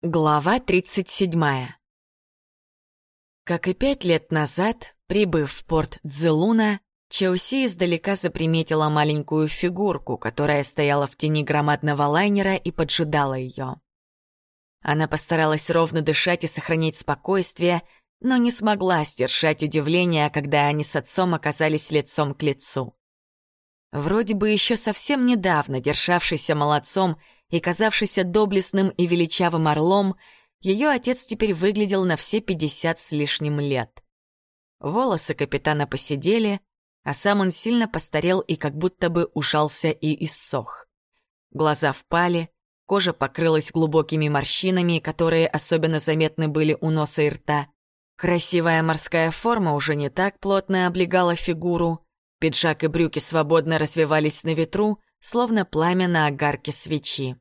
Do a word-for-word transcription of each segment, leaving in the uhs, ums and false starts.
Глава тридцать седьмая. Как и пять лет назад, прибыв в порт Цзелуна, Чаоси издалека заприметила маленькую фигурку, которая стояла в тени громадного лайнера и поджидала ее. Она постаралась ровно дышать и сохранять спокойствие, но не смогла сдержать удивления, когда они с отцом оказались лицом к лицу. Вроде бы еще совсем недавно державшийся молодцом и казавшийся доблестным и величавым орлом, ее отец теперь выглядел на все пятьдесят с лишним лет. Волосы капитана поседели, а сам он сильно постарел и как будто бы ужался и иссох. Глаза впали, кожа покрылась глубокими морщинами, которые особенно заметны были у носа и рта. Красивая морская форма уже не так плотно облегала фигуру, пиджак и брюки свободно развивались на ветру, словно пламя на огарке свечи.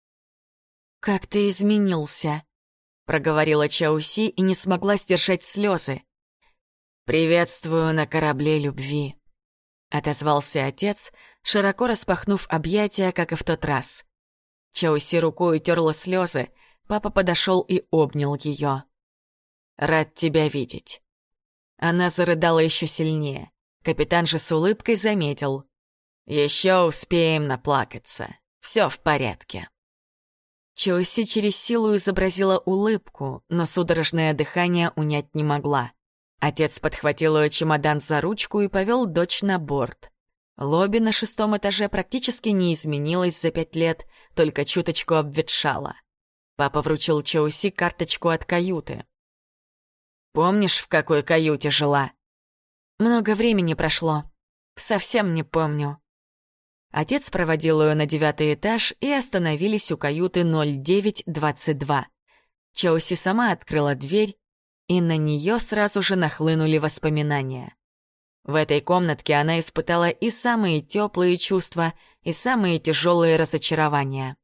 «Как ты изменился», — проговорила Чаоси и не смогла сдержать слезы. «Приветствую на корабле любви», — отозвался отец, широко распахнув объятия, как и в тот раз. Чаоси рукой утерла слезы, папа подошел и обнял ее. «Рад тебя видеть». Она зарыдала еще сильнее. Капитан же с улыбкой заметил. «Еще успеем наплакаться. Все в порядке». Чаоси через силу изобразила улыбку, но судорожное дыхание унять не могла. Отец подхватил ее чемодан за ручку и повел дочь на борт. Лобби на шестом этаже практически не изменилось за пять лет, только чуточку обветшала. Папа вручил Чаоси карточку от каюты. «Помнишь, в какой каюте жила?» «Много времени прошло. Совсем не помню». Отец проводил ее на девятый этаж и остановились у каюты ноль девять двадцать два. Чаоси сама открыла дверь, и на нее сразу же нахлынули воспоминания. В этой комнатке она испытала и самые теплые чувства, и самые тяжелые разочарования.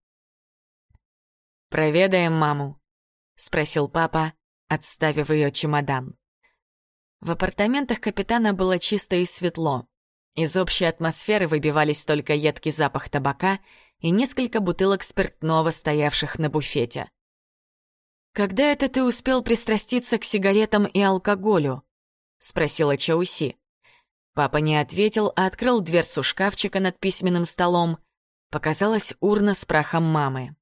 «Проведаем маму?» — спросил папа, отставив ее чемодан. В апартаментах капитана было чисто и светло. Из общей атмосферы выбивались только едкий запах табака и несколько бутылок спиртного, стоявших на буфете. «Когда это ты успел пристраститься к сигаретам и алкоголю?» — спросила Чаоси. Папа не ответил, а открыл дверцу шкафчика над письменным столом. Показалась урна с прахом мамы.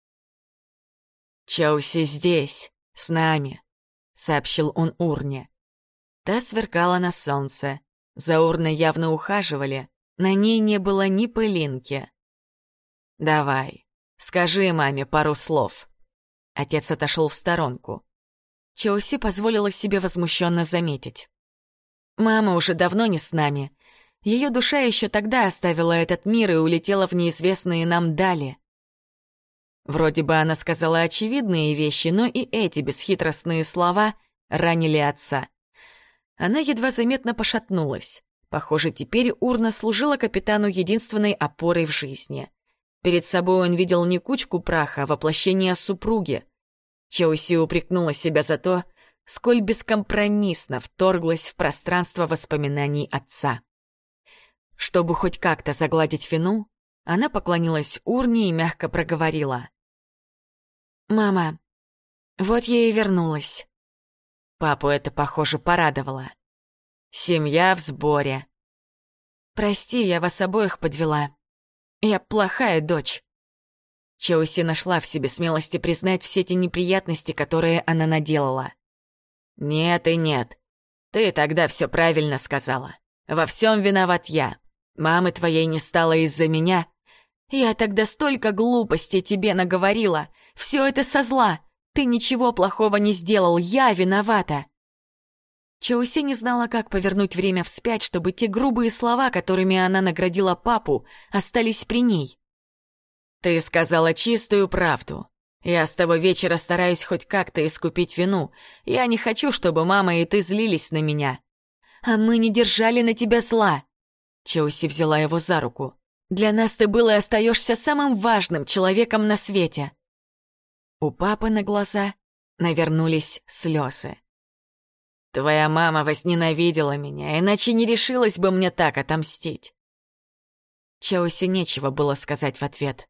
«Чаоси здесь, с нами», — сообщил он урне. Та сверкала на солнце. За урной явно ухаживали, на ней не было ни пылинки. «Давай, скажи маме пару слов». Отец отошел в сторонку. Чаоси позволила себе возмущенно заметить. «Мама уже давно не с нами. Ее душа еще тогда оставила этот мир и улетела в неизвестные нам дали». Вроде бы она сказала очевидные вещи, но и эти бесхитростные слова ранили отца. Она едва заметно пошатнулась. Похоже, теперь урна служила капитану единственной опорой в жизни. Перед собой он видел не кучку праха, а воплощение супруги. Чаоси упрекнула себя за то, сколь бескомпромиссно вторглась в пространство воспоминаний отца. Чтобы хоть как-то загладить вину, она поклонилась урне и мягко проговорила. «Мама, вот я и вернулась». Папу это, похоже, порадовало. «Семья в сборе». «Прости, я вас обоих подвела. Я плохая дочь». Чаоси нашла в себе смелости признать все те неприятности, которые она наделала. «Нет и нет. Ты тогда все правильно сказала. Во всем виноват я. Мамы твоей не стало из-за меня. Я тогда столько глупостей тебе наговорила. Все это со зла. Ты ничего плохого не сделал, я виновата». Чаоси не знала, как повернуть время вспять, чтобы те грубые слова, которыми она наградила папу, остались при ней. «Ты сказала чистую правду. Я с того вечера стараюсь хоть как-то искупить вину. Я не хочу, чтобы мама и ты злились на меня». «А мы не держали на тебя зла». Чаоси взяла его за руку. «Для нас ты был и остаешься самым важным человеком на свете». У папы на глаза навернулись слезы. «Твоя мама возненавидела меня, иначе не решилась бы мне так отомстить». Чаоси нечего было сказать в ответ.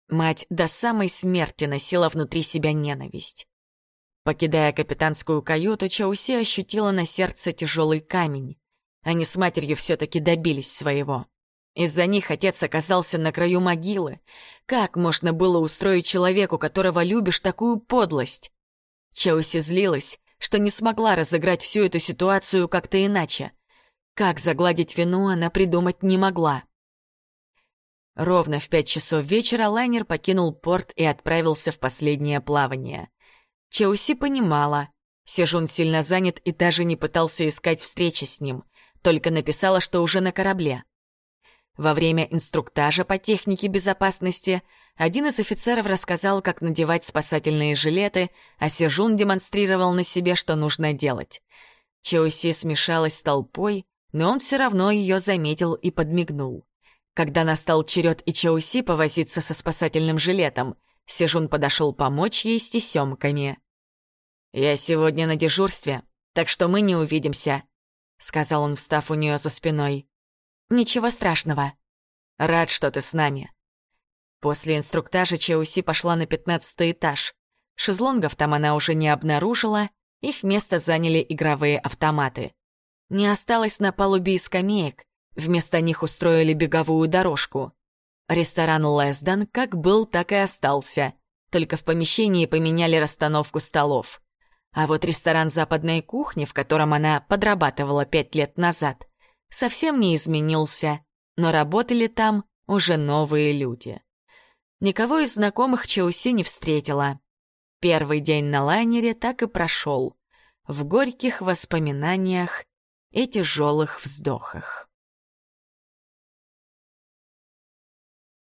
Мать до самой смерти носила внутри себя ненависть. Покидая капитанскую каюту, Чауси ощутила на сердце тяжелый камень. Они с матерью все-таки добились своего. Из-за них отец оказался на краю могилы. Как можно было устроить человеку, которого любишь, такую подлость? Чауси злилась, что не смогла разыграть всю эту ситуацию как-то иначе. Как загладить вину, она придумать не могла. Ровно в пять часов вечера лайнер покинул порт и отправился в последнее плавание. Чауси понимала, Сежун сильно занят и даже не пытался искать встречи с ним, только написала, что уже на корабле. Во время инструктажа по технике безопасности один из офицеров рассказал, как надевать спасательные жилеты, а Сежун демонстрировал на себе, что нужно делать. Чауси смешалась с толпой, но он все равно ее заметил и подмигнул. Когда настал черед и Чауси повозиться со спасательным жилетом, Сежун подошел помочь ей с тесемками. «Я сегодня на дежурстве, так что мы не увидимся», — сказал он, встав у нее за спиной. «Ничего страшного. Рад, что ты с нами». После инструктажа Чауси пошла на пятнадцатый этаж. Шезлонгов там она уже не обнаружила, их место заняли игровые автоматы. Не осталось на палубе и скамеек, вместо них устроили беговую дорожку. Ресторан Лэсден как был, так и остался, только в помещении поменяли расстановку столов. А вот ресторан западной кухни, в котором она подрабатывала пять лет назад, совсем не изменился, но работали там уже новые люди. Никого из знакомых Чауси не встретила. Первый день на лайнере так и прошел, в горьких воспоминаниях и тяжелых вздохах.